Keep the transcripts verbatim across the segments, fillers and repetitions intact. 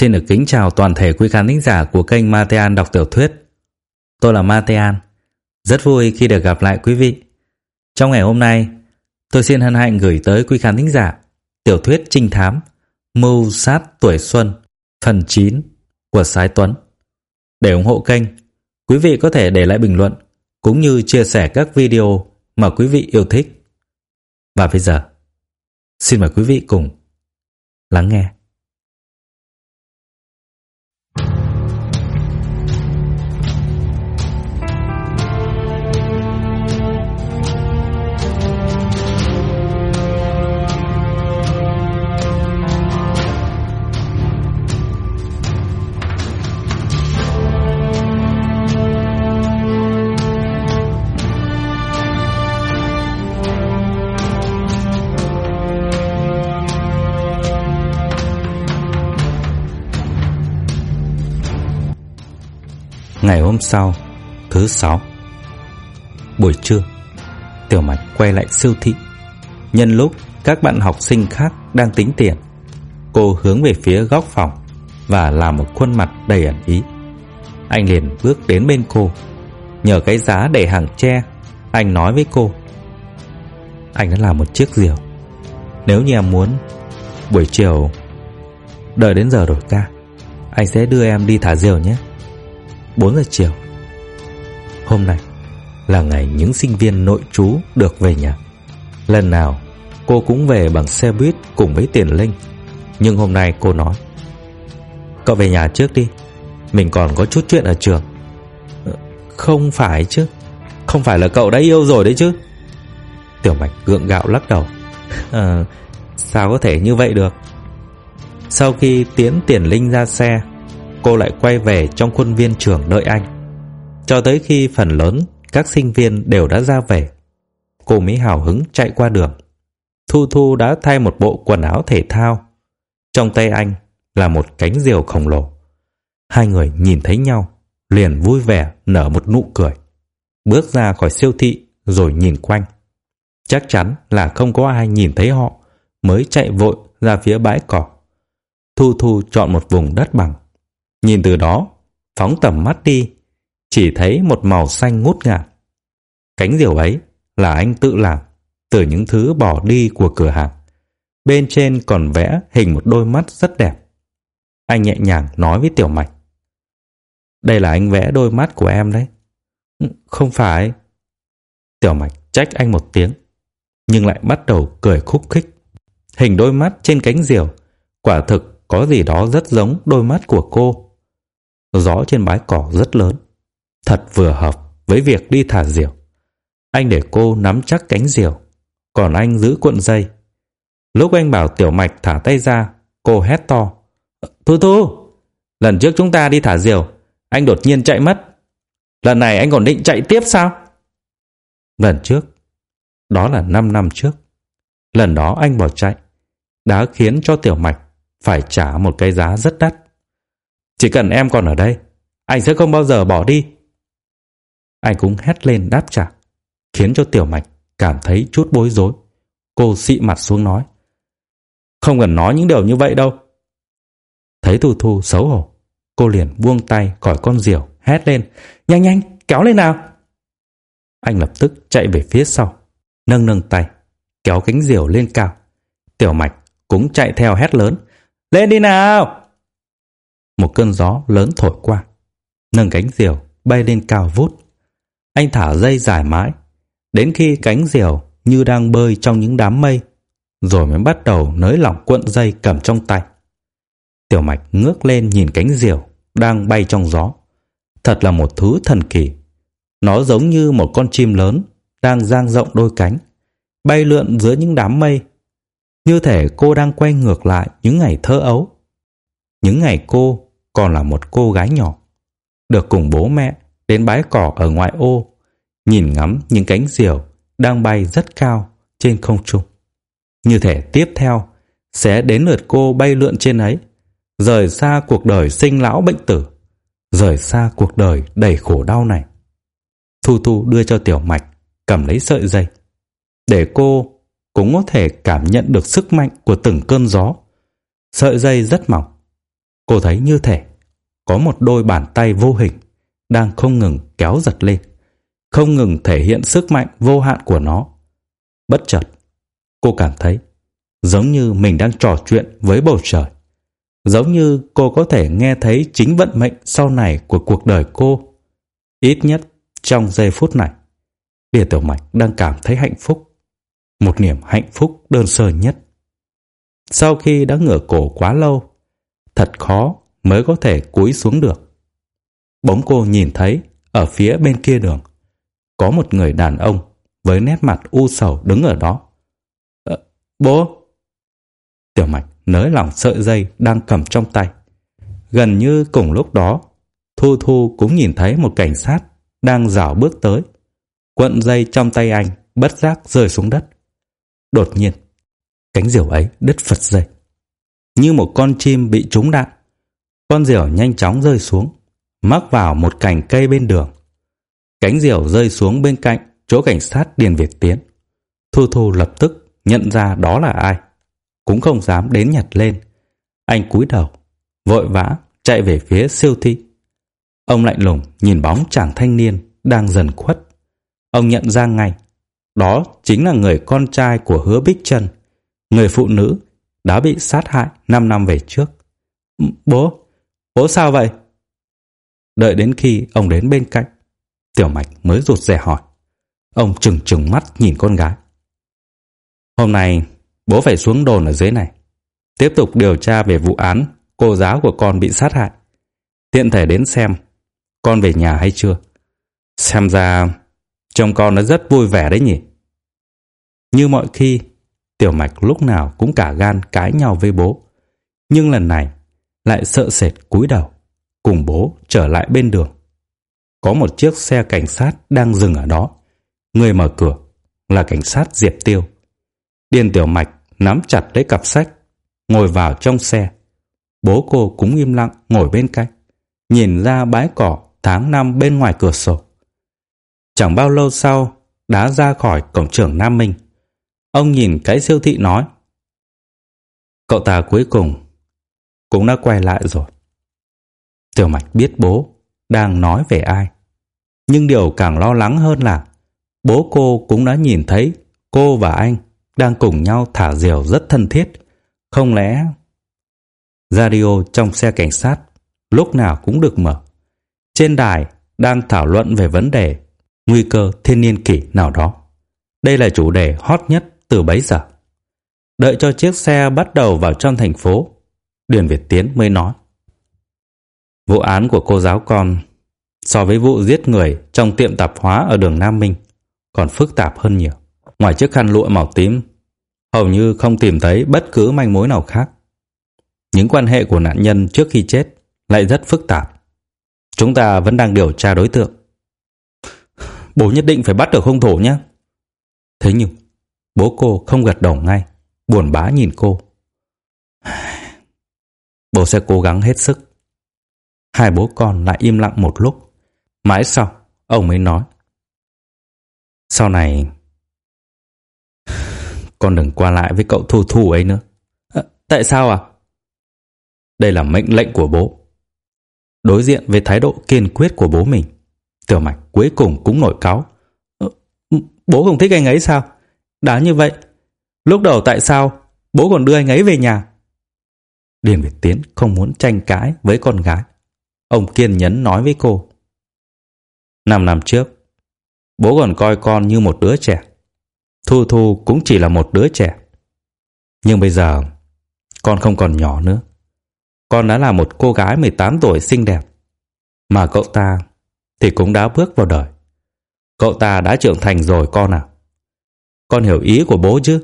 Xin được kính chào toàn thể quý khán thính giả của kênh Matean đọc tiểu thuyết. Tôi là Matean, rất vui khi được gặp lại quý vị. Trong ngày hôm nay, tôi xin hân hạnh gửi tới quý khán thính giả tiểu thuyết trinh thám Mưu sát tuổi xuân phần chín của Sái Tuấn. Để ủng hộ kênh, quý vị có thể để lại bình luận cũng như chia sẻ các video mà quý vị yêu thích. Và bây giờ, xin mời quý vị cùng lắng nghe. Ngày hôm sau, thứ sáu, buổi trưa, Tiểu Mạch quay lại siêu thị. Nhân lúc các bạn học sinh khác đang tính tiền, cô hướng về phía góc phòng và làm một khuôn mặt đầy ẩn ý. Anh liền bước đến bên cô. Nhờ cái giá để hàng tre, anh nói với cô: Anh đã làm một chiếc diều. Nếu như em muốn, buổi chiều đợi đến giờ đổi ca, anh sẽ đưa em đi thả diều nhé. Bốn giờ chiều. Hôm nay là ngày những sinh viên nội trú được về nhà. Lần nào cô cũng về bằng xe buýt cùng với Tiền Linh, nhưng hôm nay cô nói: Cậu về nhà trước đi, mình còn có chút chuyện ở trường. Không phải chứ, không phải là cậu đã yêu rồi đấy chứ? Tiểu Mạch gượng gạo lắc đầu. à, Sao có thể như vậy được? Sau khi tiễn Tiền Linh ra xe, cô lại quay về trong khuôn viên trường đợi anh. Cho tới khi phần lớn các sinh viên đều đã ra về, cô mới hào hứng chạy qua đường. Thu Thu đã thay một bộ quần áo thể thao. Trong tay anh là một cánh diều khổng lồ. Hai người nhìn thấy nhau liền vui vẻ nở một nụ cười. Bước ra khỏi siêu thị rồi nhìn quanh. Chắc chắn là không có ai nhìn thấy họ, mới chạy vội ra phía bãi cỏ. Thu Thu chọn một vùng đất bằng. Nhìn từ đó, phóng tầm mắt đi, chỉ thấy một màu xanh ngút ngàn. Cánh diều ấy là anh tự làm từ những thứ bỏ đi của cửa hàng. Bên trên còn vẽ hình một đôi mắt rất đẹp. Anh nhẹ nhàng nói với Tiểu Mạch: Đây là anh vẽ đôi mắt của em đấy. Không phải. Tiểu Mạch trách anh một tiếng, nhưng lại bắt đầu cười khúc khích. Hình đôi mắt trên cánh diều quả thực có gì đó rất giống đôi mắt của cô. Gió trên bãi cỏ rất lớn, thật vừa hợp với việc đi thả diều. Anh để cô nắm chắc cánh diều, còn anh giữ cuộn dây. Lúc anh bảo Tiểu Mạch thả tay ra, cô hét to: Thu Thu, lần trước chúng ta đi thả diều, anh đột nhiên chạy mất. Lần này anh còn định chạy tiếp sao? Lần trước, đó là năm năm trước. Lần đó anh bỏ chạy đã khiến cho Tiểu Mạch phải trả một cái giá rất đắt. Chỉ cần em còn ở đây, anh sẽ không bao giờ bỏ đi. Anh cũng hét lên đáp trả, khiến cho Tiểu Mạch cảm thấy chút bối rối. Cô xị mặt xuống nói: Không cần nói những điều như vậy đâu. Thấy Thu Thu xấu hổ, cô liền buông tay khỏi con diều, hét lên: Nhanh nhanh, kéo lên nào. Anh lập tức chạy về phía sau, nâng nâng tay kéo cánh diều lên cao. Tiểu Mạch cũng chạy theo hét lớn: Lên đi nào. Một cơn gió lớn thổi qua, nâng cánh diều bay lên cao vút. Anh thả dây dài mãi, đến khi cánh diều như đang bơi trong những đám mây, rồi mới bắt đầu nới lỏng cuộn dây cầm trong tay. Tiểu Mạch ngước lên nhìn cánh diều đang bay trong gió. Thật là một thứ thần kỳ. Nó giống như một con chim lớn đang dang rộng đôi cánh, bay lượn giữa những đám mây. Như thể cô đang quay ngược lại những ngày thơ ấu. Những ngày cô còn là một cô gái nhỏ, được cùng bố mẹ đến bãi cỏ ở ngoại ô, nhìn ngắm những cánh diều đang bay rất cao trên không trung. Như thể tiếp theo sẽ đến lượt cô bay lượn trên ấy, rời xa cuộc đời sinh lão bệnh tử, rời xa cuộc đời đầy khổ đau này. Thu Thu đưa cho Tiểu Mạch cầm lấy sợi dây, để cô cũng có thể cảm nhận được sức mạnh của từng cơn gió. Sợi dây rất mỏng, Cô thấy như thể có một đôi bàn tay vô hình đang không ngừng kéo giật lên, không ngừng thể hiện sức mạnh vô hạn của nó. Bất chợt, cô cảm thấy giống như mình đang trò chuyện với bầu trời, giống như cô có thể nghe thấy chính vận mệnh sau này của cuộc đời cô. Ít nhất trong giây phút này, Lia Tiểu Mạch đang cảm thấy hạnh phúc, một niềm hạnh phúc đơn sơ nhất. Sau khi đã ngửa cổ quá lâu, thật khó mới có thể cúi xuống được. Bỗng cô nhìn thấy ở phía bên kia đường có một người đàn ông với nét mặt u sầu đứng ở đó. Ờ, bố! Tiểu Mạch nới lỏng sợi dây đang cầm trong tay. Gần như cùng lúc đó, Thu Thu cũng nhìn thấy một cảnh sát đang rảo bước tới. Cuộn dây trong tay anh bất giác rơi xuống đất. Đột nhiên, cánh diều ấy đứt phật dây. Như một con chim bị trúng đạn, con diều nhanh chóng rơi xuống, mắc vào một cành cây bên đường. Cánh diều rơi xuống bên cạnh chỗ cảnh sát Điền Việt Tiến. Thu Thu lập tức nhận ra đó là ai, cũng không dám đến nhặt lên. Anh cúi đầu, vội vã chạy về phía siêu thị. Ông lạnh lùng nhìn bóng chàng thanh niên đang dần khuất. Ông nhận ra ngay, đó chính là người con trai của Hứa Bích Trân, người phụ nữ đã bị sát hại năm năm về trước. Bố, bố sao vậy? Đợi đến khi ông đến bên cạnh, Tiểu Mạch mới rụt rè hỏi. Ông trừng trừng mắt nhìn con gái. Hôm nay bố phải xuống đồn ở dưới này, tiếp tục điều tra về vụ án cô giáo của con bị sát hại. Tiện thể đến xem con về nhà hay chưa. Xem ra chồng con nó rất vui vẻ đấy nhỉ. Như mọi khi, Tiểu Mạch lúc nào cũng cả gan cãi nhau với bố, nhưng lần này lại sợ sệt cúi đầu cùng bố trở lại bên đường. Có một chiếc xe cảnh sát đang dừng ở đó. Người mở cửa là cảnh sát Diệp Tiêu. Điền Tiểu Mạch nắm chặt lấy cặp sách, ngồi vào trong xe. Bố cô cũng im lặng ngồi bên cạnh, nhìn ra bãi cỏ tháng năm bên ngoài cửa sổ. Chẳng bao lâu sau, đã ra khỏi cổng trường Nam Minh. Ông nhìn cái siêu thị nói: Cậu ta cuối cùng cũng đã quay lại rồi. Tiểu Mạch biết bố đang nói về ai, nhưng điều càng lo lắng hơn là bố cô cũng đã nhìn thấy cô và anh đang cùng nhau thả diều rất thân thiết. Không lẽ... Radio trong xe cảnh sát lúc nào cũng được mở. Trên đài đang thảo luận về vấn đề nguy cơ thiên niên kỷ nào đó. Đây là chủ đề hot nhất từ bấy giờ. Đợi cho chiếc xe bắt đầu vào trong thành phố, Điền Việt Tiến mới nói: Vụ án của cô giáo con so với vụ giết người trong tiệm tạp hóa ở đường Nam Minh còn phức tạp hơn nhiều. Ngoài chiếc khăn lụa màu tím, hầu như không tìm thấy bất cứ manh mối nào khác. Những quan hệ của nạn nhân trước khi chết lại rất phức tạp. Chúng ta vẫn đang điều tra đối tượng. Bố nhất định phải bắt được hung thủ nhé. Thế nhưng bố cô không gật đầu ngay, buồn bã nhìn cô. Bố sẽ cố gắng hết sức. Hai bố con lại im lặng một lúc. Mãi sau, ông mới nói: Sau này con đừng qua lại với cậu Thu Thu ấy nữa. À, tại sao à? Đây là mệnh lệnh của bố. Đối diện với thái độ kiên quyết của bố mình, Tiểu Mạch cuối cùng cũng nổi cáu. Ờ, bố không thích anh ấy sao? Đã như vậy, lúc đầu tại sao bố còn đưa anh ấy về nhà? Điền Việt Tiến không muốn tranh cãi với con gái. Ông kiên nhẫn nói với cô: Năm năm trước, bố còn coi con như một đứa trẻ. Thu Thu cũng chỉ là một đứa trẻ. Nhưng bây giờ, con không còn nhỏ nữa. Con đã là một cô gái mười tám tuổi xinh đẹp. Mà cậu ta thì cũng đã bước vào đời. Cậu ta đã trưởng thành rồi con à. Con hiểu ý của bố chứ?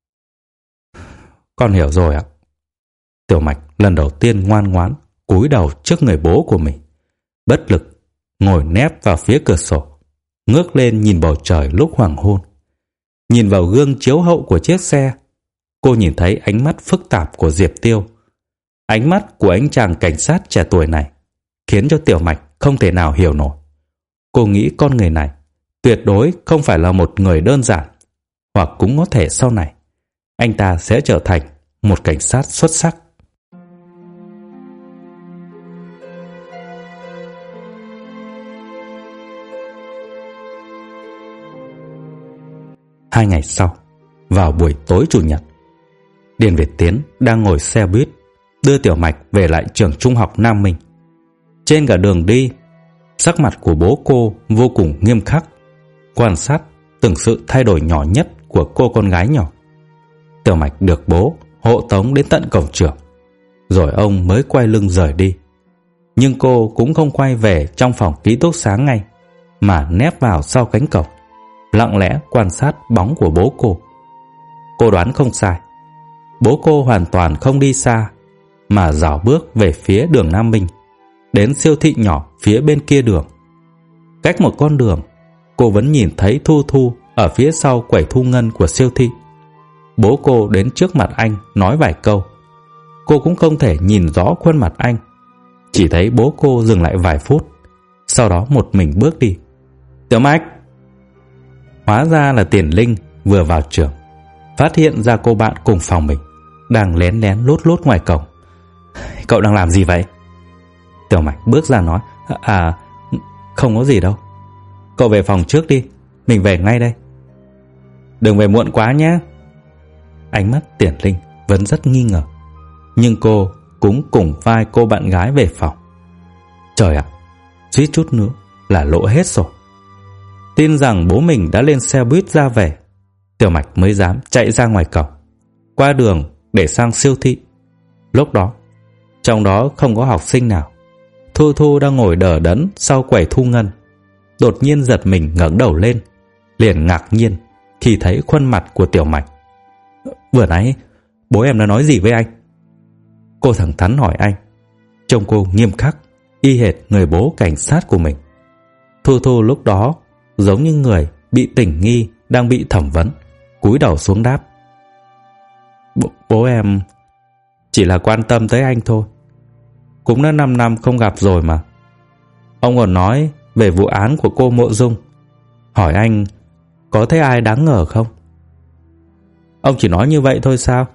Con hiểu rồi ạ. Tiểu Mạch lần đầu tiên ngoan ngoãn cúi đầu trước người bố của mình, bất lực ngồi nép vào phía cửa sổ, ngước lên nhìn bầu trời lúc hoàng hôn. Nhìn vào gương chiếu hậu của chiếc xe, cô nhìn thấy ánh mắt phức tạp của Diệp Tiêu. Ánh mắt của anh chàng cảnh sát trẻ tuổi này khiến cho Tiểu Mạch không thể nào hiểu nổi. Cô nghĩ con người này tuyệt đối không phải là một người đơn giản, hoặc cũng có thể sau này anh ta sẽ trở thành một cảnh sát xuất sắc. Hai ngày sau, vào buổi tối chủ nhật, Điền Việt Tiến đang ngồi xe buýt đưa Tiểu Mạch về lại trường trung học Nam Minh. Trên cả đường đi, sắc mặt của bố cô vô cùng nghiêm khắc, quan sát từng sự thay đổi nhỏ nhất của cô con gái nhỏ. Tiểu Mạch được bố hộ tống đến tận cổng trường, rồi ông mới quay lưng rời đi. Nhưng cô cũng không quay về trong phòng ký túc xá ngay, mà nép vào sau cánh cổng, lặng lẽ quan sát bóng của bố cô. Cô đoán không sai, bố cô hoàn toàn không đi xa, mà dạo bước về phía đường Nam Minh, đến siêu thị nhỏ phía bên kia đường. Cách một con đường, cô vẫn nhìn thấy Thu Thu ở phía sau quầy thu ngân của siêu thị. Bố cô đến trước mặt anh nói vài câu. Cô cũng không thể nhìn rõ khuôn mặt anh, chỉ thấy bố cô dừng lại vài phút, sau đó một mình bước đi. Tiểu Mạch! Hóa ra là Tiền Linh vừa vào trường, phát hiện ra cô bạn cùng phòng mình đang lén lén lút lút ngoài cổng. Cậu đang làm gì vậy? Tiểu Mạch bước ra nói, À, không có gì đâu. Cậu về phòng trước đi, mình về ngay đây. Đừng về muộn quá nhé. Ánh mắt Tiền Linh vẫn rất nghi ngờ, nhưng cô cũng cùng vai cô bạn gái về phòng. Trời ạ, suýt chút nữa là lỗ hết rồi. Tin rằng bố mình đã lên xe buýt ra về, Tiểu Mạch mới dám chạy ra ngoài cổng, qua đường để sang siêu thị. Lúc đó, trong đó không có học sinh nào. Thu Thu đang ngồi đờ đẫn sau quầy thu ngân, đột nhiên giật mình ngẩng đầu lên, liền ngạc nhiên khi thấy khuôn mặt của Tiểu Mạch. Vừa nãy bố em đã nói gì với anh? Cô thẳng thắn hỏi anh. Trông cô nghiêm khắc, y hệt người bố cảnh sát của mình. Thu Thu lúc đó giống như người bị tình nghi đang bị thẩm vấn, cúi đầu xuống đáp. Bố, bố em chỉ là quan tâm tới anh thôi. Cũng đã năm năm không gặp rồi mà. Ông còn nói về vụ án của cô Mộ Dung, hỏi anh có thấy ai đáng ngờ không? Ông chỉ nói như vậy thôi sao?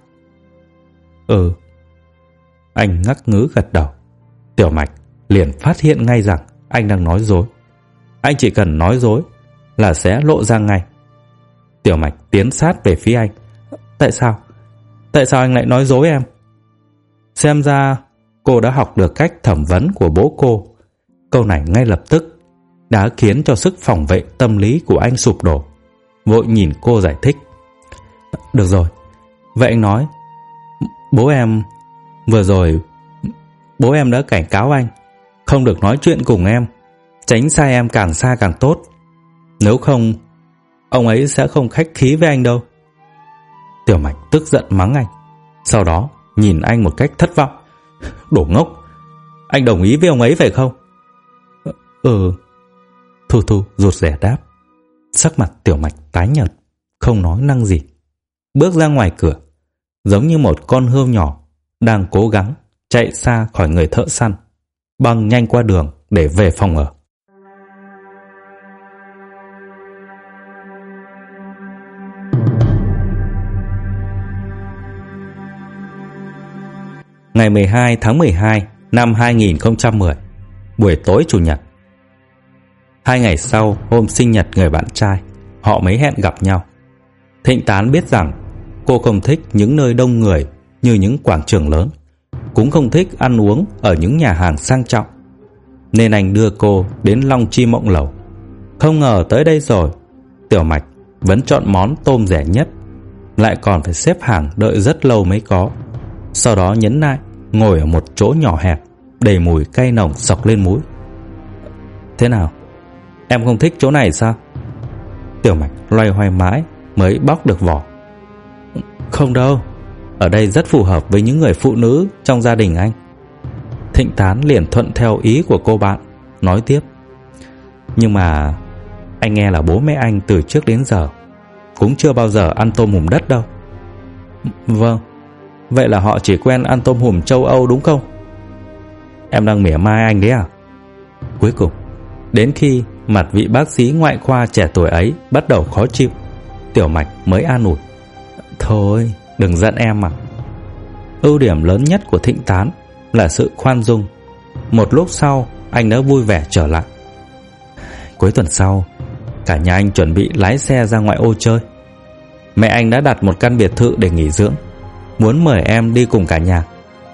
Ừ. Anh ngắc ngứ gật đầu. Tiểu Mạch liền phát hiện ngay rằng anh đang nói dối. Anh chỉ cần nói dối là sẽ lộ ra ngay. Tiểu Mạch tiến sát về phía anh. Tại sao? Tại sao anh lại nói dối em? Xem ra cô đã học được cách thẩm vấn của bố cô. Câu này ngay lập tức đã khiến cho sức phòng vệ tâm lý của anh sụp đổ. Vội nhìn cô giải thích. Được rồi, vậy anh nói. Bố em vừa rồi Bố em đã cảnh cáo anh không được nói chuyện cùng em, tránh xa em càng xa càng tốt. Nếu không, ông ấy sẽ không khách khí với anh đâu. Tiểu Mạch tức giận mắng anh, sau đó nhìn anh một cách thất vọng. Đồ ngốc, anh đồng ý với ông ấy phải không? Ừ. Thu Thu rụt rè đáp. Sắc mặt Tiểu Mạch tái nhợt, không nói năng gì, bước ra ngoài cửa, giống như một con hươu nhỏ đang cố gắng chạy xa khỏi người thợ săn, băng nhanh qua đường để về phòng ở. Ngày mười hai tháng mười hai năm hai nghìn không trăm mười, buổi tối chủ nhật. Hai ngày sau hôm sinh nhật người bạn trai, họ mới hẹn gặp nhau. Thịnh Tán biết rằng cô không thích những nơi đông người như những quảng trường lớn, cũng không thích ăn uống ở những nhà hàng sang trọng, nên anh đưa cô đến Long Chi Mộng Lầu. Không ngờ tới đây rồi, Tiểu Mạch vẫn chọn món tôm rẻ nhất, lại còn phải xếp hàng đợi rất lâu mới có. Sau đó nhấn nại ngồi ở một chỗ nhỏ hẹp, đầy mùi cay nồng xộc lên mũi. Thế nào? Em không thích chỗ này sao? Tiểu Mạch loay hoay mãi mới bóc được vỏ. Không đâu, ở đây rất phù hợp với những người phụ nữ trong gia đình anh. Thịnh Tán liền thuận theo ý của cô bạn, nói tiếp. Nhưng mà anh nghe là bố mẹ anh từ trước đến giờ cũng chưa bao giờ ăn tôm hùm đất đâu. Vâng, vậy là họ chỉ quen ăn tôm hùm châu Âu đúng không? Em đang mỉa mai anh đấy à? Cuối cùng, đến khi mặt vị bác sĩ ngoại khoa trẻ tuổi ấy bắt đầu khó chịu, Tiểu Mạch mới an ủi. Thôi, đừng giận em mà. Ưu điểm lớn nhất của Thịnh Tán là sự khoan dung. Một lúc sau, anh đã vui vẻ trở lại. Cuối tuần sau, cả nhà anh chuẩn bị lái xe ra ngoại ô chơi. Mẹ anh đã đặt một căn biệt thự để nghỉ dưỡng, muốn mời em đi cùng cả nhà.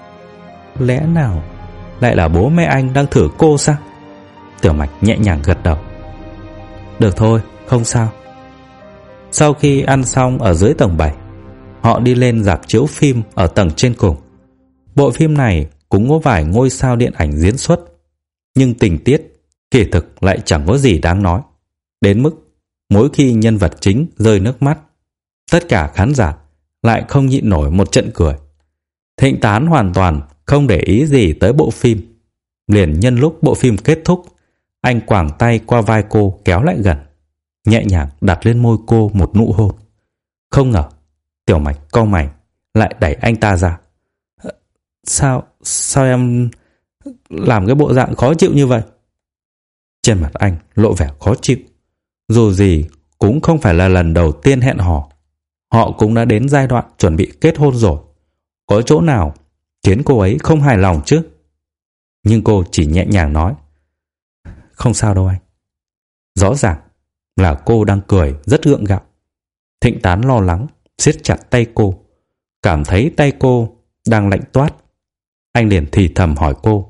Lẽ nào lại là bố mẹ anh đang thử cô sao? Tiểu Mạch nhẹ nhàng gật đầu. Được thôi, không sao. Sau khi ăn xong ở dưới tầng bảy, họ đi lên rạp chiếu phim ở tầng trên cùng. Bộ phim này cũng có vài ngôi sao điện ảnh diễn xuất, nhưng tình tiết kỳ thực lại chẳng có gì đáng nói, đến mức mỗi khi nhân vật chính rơi nước mắt, tất cả khán giả lại không nhịn nổi một trận cười. Thịnh Tán hoàn toàn không để ý gì tới bộ phim. Liền nhân lúc bộ phim kết thúc, anh quàng tay qua vai cô kéo lại gần, nhẹ nhàng đặt lên môi cô một nụ hôn. Không ngờ Tiểu Mạch cau mày lại đẩy anh ta ra. Sao, sao em làm cái bộ dạng khó chịu như vậy? Trên mặt anh lộ vẻ khó chịu. Dù gì cũng không phải là lần đầu tiên hẹn hò, họ cũng đã đến giai đoạn chuẩn bị kết hôn rồi. Có chỗ nào khiến cô ấy không hài lòng chứ? Nhưng cô chỉ nhẹ nhàng nói, không sao đâu anh. Rõ ràng là cô đang cười rất gượng gạo. Thịnh Tán lo lắng siết chặt tay cô, cảm thấy tay cô đang lạnh toát. Anh liền thì thầm hỏi cô,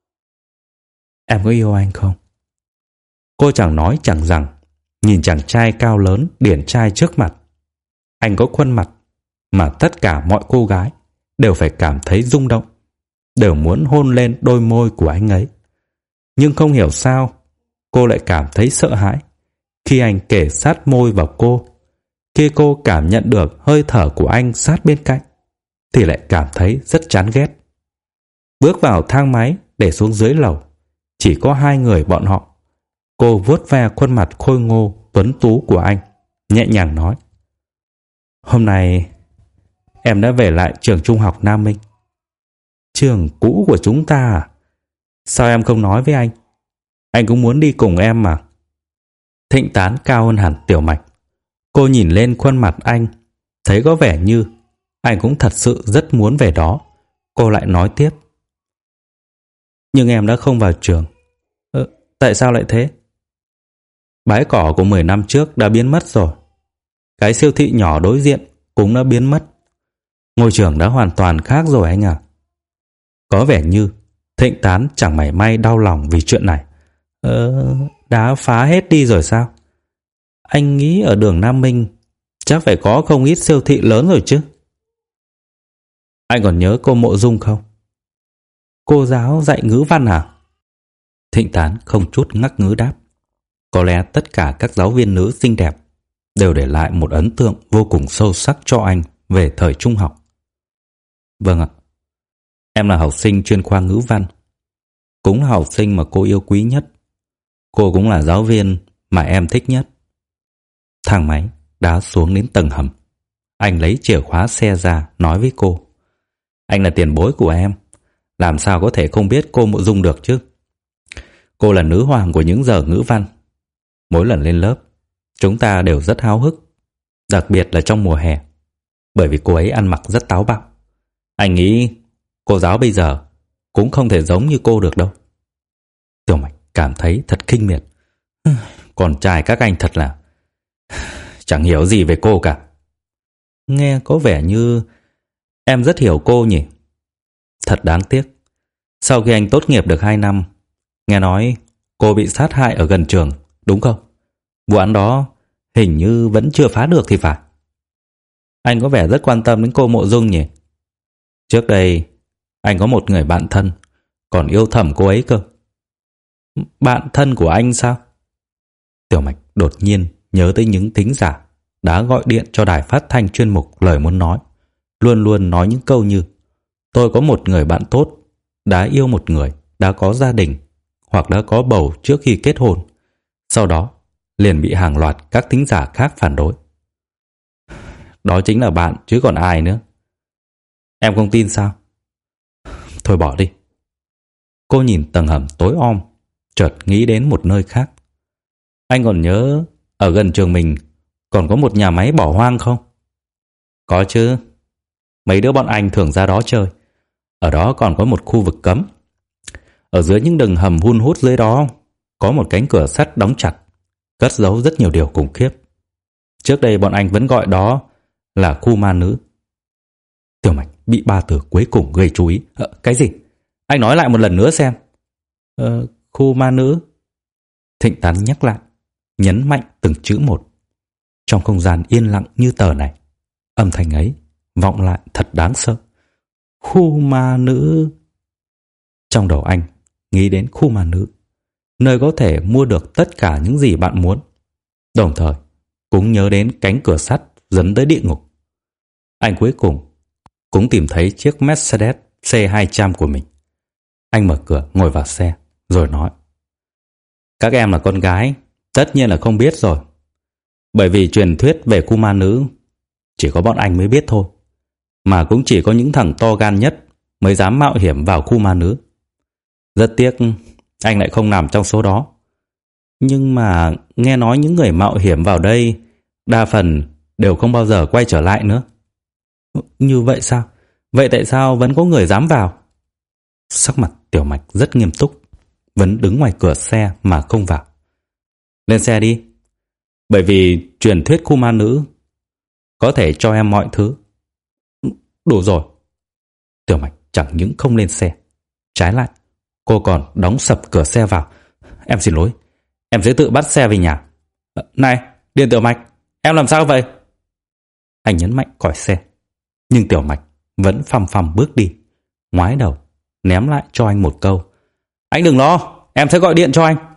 em có yêu anh không? Cô chẳng nói chẳng rằng, nhìn chàng trai cao lớn điển trai trước mặt. Anh có khuôn mặt mà tất cả mọi cô gái đều phải cảm thấy rung động, đều muốn hôn lên đôi môi của anh ấy. Nhưng không hiểu sao cô lại cảm thấy sợ hãi khi anh kề sát môi vào cô. Khi cô cảm nhận được hơi thở của anh sát bên cạnh thì lại cảm thấy rất chán ghét. Bước vào thang máy để xuống dưới lầu, chỉ có hai người bọn họ. Cô vuốt ve khuôn mặt khôi ngô tuấn tú của anh, nhẹ nhàng nói, hôm nay em đã về lại trường trung học Nam Minh. Trường cũ của chúng ta à? Sao em không nói với anh? Anh cũng muốn đi cùng em mà. Thịnh Tán cao hơn hẳn Tiểu Mạch. Cô nhìn lên khuôn mặt anh, thấy có vẻ như anh cũng thật sự rất muốn về đó. Cô lại nói tiếp, nhưng em đã không vào trường. Ờ, tại sao lại thế? Bãi cỏ của mười năm trước đã biến mất rồi. Cái siêu thị nhỏ đối diện cũng đã biến mất. Ngôi trường đã hoàn toàn khác rồi anh à. Có vẻ như Thịnh Tán chẳng mảy may đau lòng vì chuyện này. Ờ, đã phá hết đi rồi sao? Anh nghĩ ở đường Nam Minh chắc phải có không ít siêu thị lớn rồi chứ. Anh còn nhớ cô Mộ Dung không? Cô giáo dạy ngữ văn à? Thịnh Tán không chút ngắc ngứ đáp. Có lẽ tất cả các giáo viên nữ xinh đẹp đều để lại một ấn tượng vô cùng sâu sắc cho anh về thời trung học. Vâng ạ. Em là học sinh chuyên khoa ngữ văn, cũng là học sinh mà cô yêu quý nhất. Cô cũng là giáo viên mà em thích nhất. Thang máy đã xuống đến tầng hầm. Anh lấy chìa khóa xe ra nói với cô, anh là tiền bối của em, làm sao có thể không biết cô Mộ Dung được chứ? Cô là nữ hoàng của những giờ ngữ văn. Mỗi lần lên lớp, chúng ta đều rất háo hức, đặc biệt là trong mùa hè, bởi vì cô ấy ăn mặc rất táo bạo. Anh nghĩ cô giáo bây giờ cũng không thể giống như cô được đâu. Tiểu Mạch cảm thấy thật khinh miệt. Con trai các anh thật là chẳng hiểu gì về cô cả. Nghe có vẻ như em rất hiểu cô nhỉ? Thật đáng tiếc. Sau khi anh tốt nghiệp được hai năm, nghe nói cô bị sát hại ở gần trường, đúng không? Vụ án đó hình như vẫn chưa phá được thì phải. Anh có vẻ rất quan tâm đến cô Mộ Dung nhỉ? Trước đây anh có một người bạn thân còn yêu thầm cô ấy cơ. Bạn thân của anh sao? Tiểu Mạch đột nhiên nhớ tới những thính giả đã gọi điện cho đài phát thanh chuyên mục Lời Muốn Nói, luôn luôn nói những câu như tôi có một người bạn tốt, đã yêu một người, đã có gia đình hoặc đã có bầu trước khi kết hôn. Sau đó liền bị hàng loạt các thính giả khác phản đối. Đó chính là bạn chứ còn ai nữa. Em không tin sao? Thôi bỏ đi. Cô nhìn tầng hầm tối om, chợt nghĩ đến một nơi khác. Anh còn nhớ ở gần trường mình còn có một nhà máy bỏ hoang không? Có chứ. Mấy đứa bọn anh thường ra đó chơi. Ở đó còn có một khu vực cấm. Ở dưới những đường hầm hun hút dưới đó có một cánh cửa sắt đóng chặt, cất giấu rất nhiều điều khủng khiếp. Trước đây bọn anh vẫn gọi đó là khu ma nữ. Tiểu Mạch bị ba từ cuối cùng gây chú ý. Ờ, cái gì? Anh nói lại một lần nữa xem. Ờ, khu ma nữ. Thịnh Tán nhắc lại, nhấn mạnh từng chữ một. Trong không gian yên lặng như tờ này, âm thanh ấy vọng lại thật đáng sợ. Khu ma nữ. Trong đầu anh nghĩ đến khu ma nữ, nơi có thể mua được tất cả những gì bạn muốn. Đồng thời cũng nhớ đến cánh cửa sắt dẫn tới địa ngục. Anh cuối cùng cũng tìm thấy chiếc Mercedes C hai trăm của mình. Anh mở cửa ngồi vào xe rồi nói: Các em là con gái, tất nhiên là không biết rồi. Bởi vì truyền thuyết về khu ma nữ chỉ có bọn anh mới biết thôi. Mà cũng chỉ có những thằng to gan nhất mới dám mạo hiểm vào khu ma nữ. Rất tiếc anh lại không nằm trong số đó. Nhưng mà nghe nói những người mạo hiểm vào đây đa phần đều không bao giờ quay trở lại nữa. Như vậy sao? Vậy tại sao vẫn có người dám vào? Sắc mặt Tiểu Mạch rất nghiêm túc, vẫn đứng ngoài cửa xe mà không vào. Lên xe đi. Bởi vì truyền thuyết khu ma nữ có thể cho em mọi thứ. Đủ rồi. Tiểu Mạch chẳng những không lên xe, trái lại cô còn đóng sập cửa xe vào. Em xin lỗi, em sẽ tự bắt xe về nhà. Này, Điền Tiểu Mạch, em làm sao vậy? Anh nhấn mạnh còi xe, nhưng Tiểu Mạch vẫn phăm phăm bước đi, ngoái đầu ném lại cho anh một câu: Anh đừng lo, em sẽ gọi điện cho anh.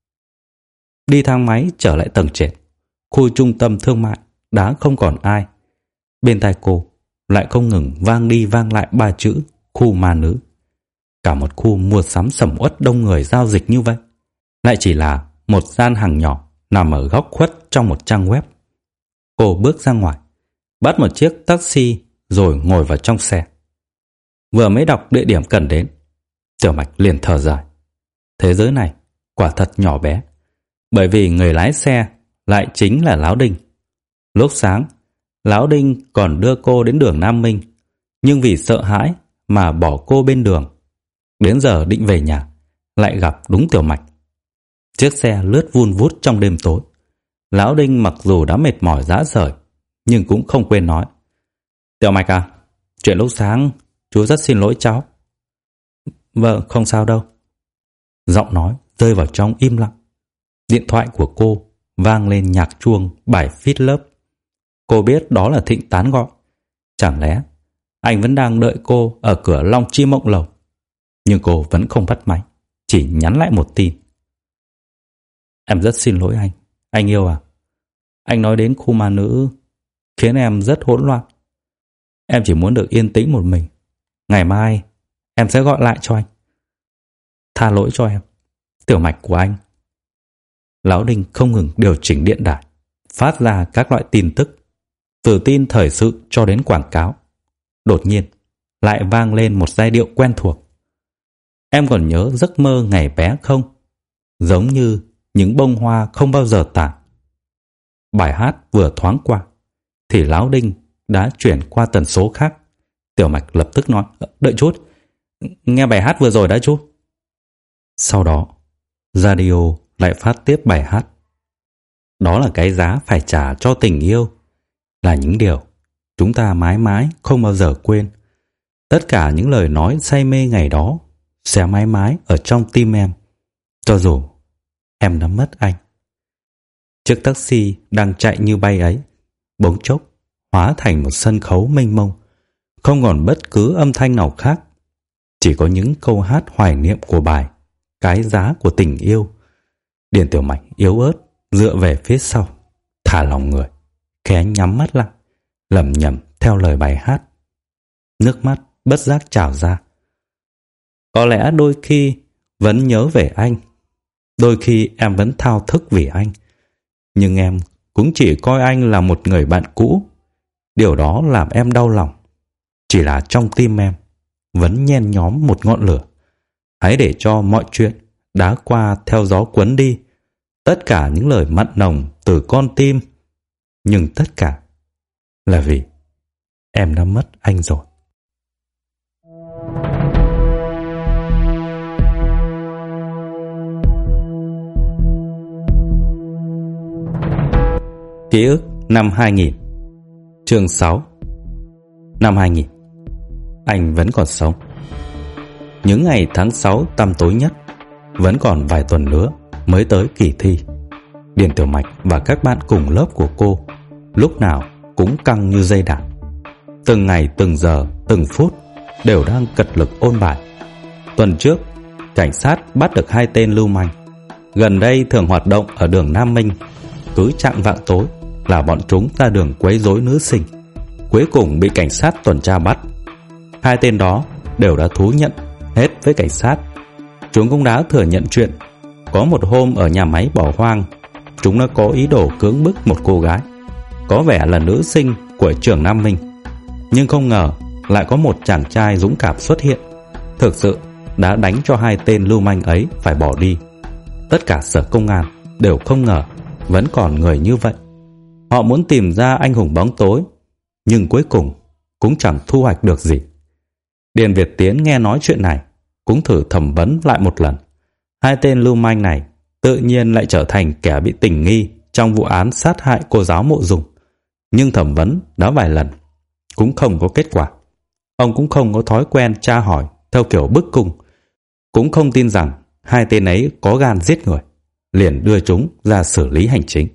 Đi thang máy trở lại tầng trệt, khu trung tâm thương mại đã không còn ai. Bên tai cô lại không ngừng vang đi vang lại ba chữ khu ma nữ. Cả một khu mua sắm sầm uất đông người giao dịch như vậy lại chỉ là một gian hàng nhỏ nằm ở góc khuất trong một trang web. Cô bước ra ngoài, bắt một chiếc taxi rồi ngồi vào trong xe. Vừa mới đọc địa điểm cần đến, Tiểu Mạch liền thở dài. Thế giới này quả thật nhỏ bé, bởi vì người lái xe lại chính là Lão Đinh. Lúc sáng, Lão Đinh còn đưa cô đến đường Nam Minh, nhưng vì sợ hãi mà bỏ cô bên đường. Đến giờ định về nhà, lại gặp đúng Tiểu Mạch. Chiếc xe lướt vun vút trong đêm tối. Lão Đinh mặc dù đã mệt mỏi rã rời, nhưng cũng không quên nói: Tiểu Mạch à, chuyện lúc sáng chú rất xin lỗi cháu. Vâng, không sao đâu. Giọng nói rơi vào trong im lặng. Điện thoại của cô vang lên nhạc chuông bài Fit Love. Cô biết đó là Thịnh Tán gọi. Chẳng lẽ anh vẫn đang đợi cô ở cửa Long Chi Mộng Lầu? Nhưng cô vẫn không bắt máy, chỉ nhắn lại một tin: Em rất xin lỗi anh. Anh yêu à, anh nói đến khu ma nữ khiến em rất hỗn loạn. Em chỉ muốn được yên tĩnh một mình. Ngày mai em sẽ gọi lại cho anh. Tha lỗi cho em, Tiểu Mạch của anh. Lão Đinh không ngừng điều chỉnh điện đài, phát ra các loại tin tức, từ tin thời sự cho đến quảng cáo. Đột nhiên lại vang lên một giai điệu quen thuộc: Em còn nhớ giấc mơ ngày bé không? Giống như những bông hoa không bao giờ tàn. Bài hát vừa thoáng qua thì Lão Đinh đã chuyển qua tần số khác. Tiểu Mạch lập tức nói: Đợi chút, nghe bài hát vừa rồi đã chú. Sau đó radio lại phát tiếp bài hát: Đó là cái giá phải trả cho tình yêu, là những điều chúng ta mãi mãi không bao giờ quên. Tất cả những lời nói say mê ngày đó sẽ mãi mãi ở trong tim em, cho dù em đã mất anh. Chiếc taxi đang chạy như bay ấy bỗng chốc hóa thành một sân khấu mênh mông, không còn bất cứ âm thanh nào khác, chỉ có những câu hát hoài niệm của bài Cái giá của tình yêu. Điền Tiểu Mạch yếu ớt dựa về phía sau, thả lòng người, khẽ nhắm mắt lại, lẩm nhẩm theo lời bài hát. Nước mắt bất giác trào ra. Có lẽ đôi khi vẫn nhớ về anh, đôi khi em vẫn thao thức vì anh, nhưng em cũng chỉ coi anh là một người bạn cũ. Điều đó làm em đau lòng. Chỉ là trong tim em vẫn nhen nhóm một ngọn lửa. Hãy để cho mọi chuyện đã qua theo gió cuốn đi, tất cả những lời mặn nồng từ con tim. Nhưng tất cả là vì em đã mất anh rồi. Ký ức năm hai nghìn. Chương sáu. Năm hai nghìn, anh vẫn còn sống. Những ngày tháng sáu tăm tối nhất, vẫn còn vài tuần nữa mới tới kỳ thi. Điền Tiểu Mạch và các bạn cùng lớp của cô lúc nào cũng căng như dây đàn. Từng ngày, từng giờ, từng phút đều đang cật lực ôn bài. Tuần trước, cảnh sát bắt được hai tên lưu manh. Gần đây thường hoạt động ở đường Nam Minh. Cứ chạng vạng tối là bọn chúng ra đường quấy rối nữ sinh. Cuối cùng bị cảnh sát tuần tra bắt. Hai tên đó đều đã thú nhận hết với cảnh sát. Chúng cũng đã thừa nhận chuyện có một hôm ở nhà máy bỏ hoang, chúng đã có ý đồ cưỡng bức một cô gái, có vẻ là nữ sinh của trường Nam Minh. Nhưng không ngờ lại có một chàng trai dũng cảm xuất hiện, thực sự đã đánh cho hai tên lưu manh ấy phải bỏ đi. Tất cả sở công an đều không ngờ vẫn còn người như vậy. Họ muốn tìm ra anh hùng bóng tối, nhưng cuối cùng cũng chẳng thu hoạch được gì. Điền Việt Tiến nghe nói chuyện này, cũng thử thẩm vấn lại một lần. Hai tên lưu manh này tự nhiên lại trở thành kẻ bị tình nghi trong vụ án sát hại cô giáo Mộ Dung. Nhưng thẩm vấn đã vài lần cũng không có kết quả. Ông cũng không có thói quen tra hỏi theo kiểu bức cung, cũng không tin rằng hai tên ấy có gan giết người, liền đưa chúng ra xử lý hành chính.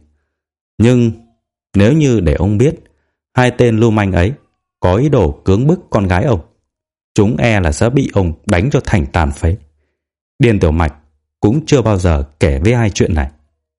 Nhưng nếu như để ông biết hai tên lưu manh ấy có ý đồ cưỡng bức con gái ông, chúng e là sẽ bị ông đánh cho thành tàn phế. Điền Tiểu Mạch cũng chưa bao giờ kể với ai chuyện này.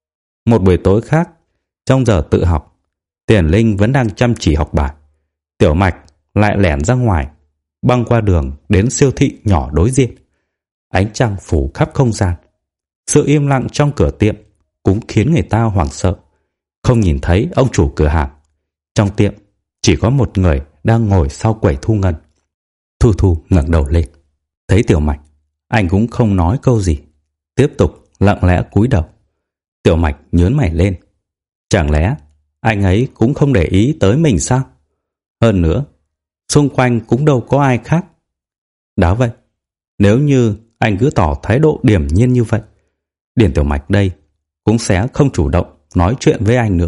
Một buổi tối khác, trong giờ tự học, Tiền Linh vẫn đang chăm chỉ học bài. Tiểu Mạch lại lẻn ra ngoài, băng qua đường đến siêu thị nhỏ đối diện. Ánh trăng phủ khắp không gian. Sự im lặng trong cửa tiệm cũng khiến người ta hoảng sợ. Không nhìn thấy ông chủ cửa hàng. Trong tiệm chỉ có một người đang ngồi sau quầy thu ngân. Thu Thu ngẩng đầu lên, thấy Tiểu Mạch, anh cũng không nói câu gì, tiếp tục lặng lẽ cúi đầu. Tiểu Mạch nhướng mày lên. Chẳng lẽ anh ấy cũng không để ý tới mình sao? Hơn nữa, xung quanh cũng đâu có ai khác. Đã vậy, nếu như anh cứ tỏ thái độ điềm nhiên như vậy, Điền Tiểu Mạch đây cũng sẽ không chủ động nói chuyện với anh nữa.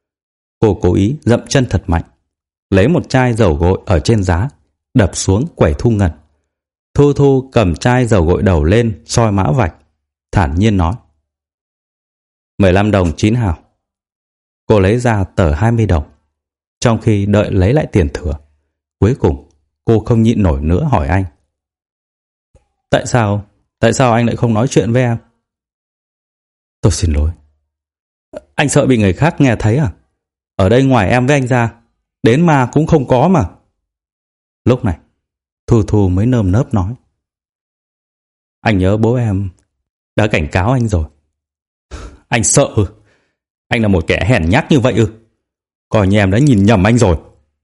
Cô cố ý dậm chân thật mạnh, lấy một chai dầu gội ở trên giá, đập xuống quầy thu ngân. Thu Thu cầm chai dầu gội đầu lên soi mã vạch, thản nhiên nói: mười lăm đồng chín hào. Cô lấy ra tờ hai mươi đồng, trong khi đợi lấy lại tiền thừa. Cuối cùng cô không nhịn nổi nữa hỏi anh: Tại sao, tại sao anh lại không nói chuyện với em? Tôi xin lỗi. Anh sợ bị người khác nghe thấy à? Ở đây ngoài em với anh ra, đến ma cũng không có mà. Lúc này, Thu Thu mới nơm nớp nói: Anh nhớ bố em đã cảnh cáo anh rồi. Anh sợ ư? Anh là một kẻ hèn nhát như vậy ư? Coi như em đã nhìn nhầm anh rồi.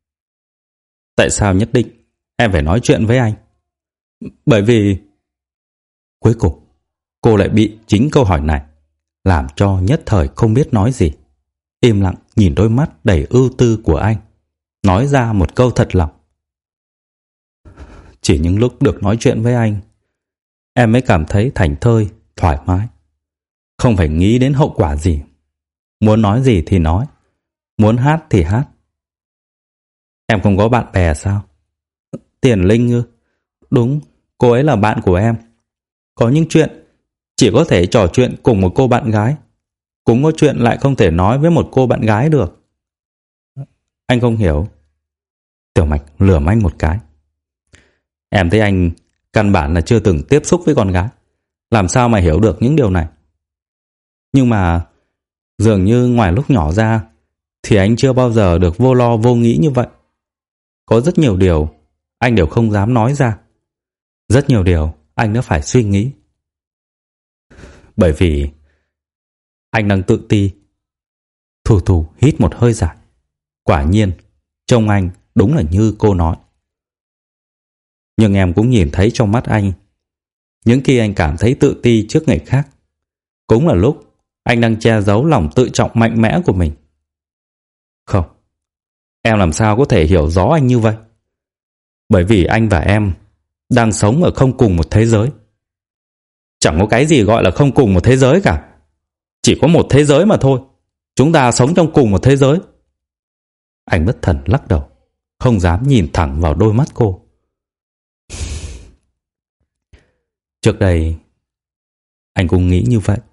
Tại sao nhất định em phải nói chuyện với anh? Bởi vì... Cuối cùng, cô lại bị chính câu hỏi này làm cho nhất thời không biết nói gì. Im lặng nhìn đôi mắt đầy ưu tư của anh, nói ra một câu thật lòng: Chỉ những lúc được nói chuyện với anh, em mới cảm thấy thảnh thơi, thoải mái. Không phải nghĩ đến hậu quả gì. Muốn nói gì thì nói, muốn hát thì hát. Em không có bạn bè sao? Tiền Linh ư? Đúng, cô ấy là bạn của em. Có những chuyện chỉ có thể trò chuyện cùng một cô bạn gái, cũng có chuyện lại không thể nói với một cô bạn gái được. Anh không hiểu. Tiểu Mạch lườm anh một cái. Em thấy anh căn bản là chưa từng tiếp xúc với con gái, làm sao mà hiểu được những điều này. Nhưng mà dường như ngoài lúc nhỏ ra thì anh chưa bao giờ được vô lo vô nghĩ như vậy. Có rất nhiều điều anh đều không dám nói ra. Rất nhiều điều anh đã phải suy nghĩ. Bởi vì anh đang tự ti. Thu Thu hít một hơi dài. Quả nhiên, trông anh đúng là như cô nói. Nhưng em cũng nhìn thấy trong mắt anh, những khi anh cảm thấy tự ti trước người khác, cũng là lúc anh đang che giấu lòng tự trọng mạnh mẽ của mình. Không, em làm sao có thể hiểu rõ anh như vậy? Bởi vì anh và em đang sống ở không cùng một thế giới. Chẳng có cái gì gọi là không cùng một thế giới cả. Chỉ có một thế giới mà thôi. Chúng ta sống trong cùng một thế giới. Anh bất thần lắc đầu, không dám nhìn thẳng vào đôi mắt cô. Trước đây anh cũng nghĩ như vậy.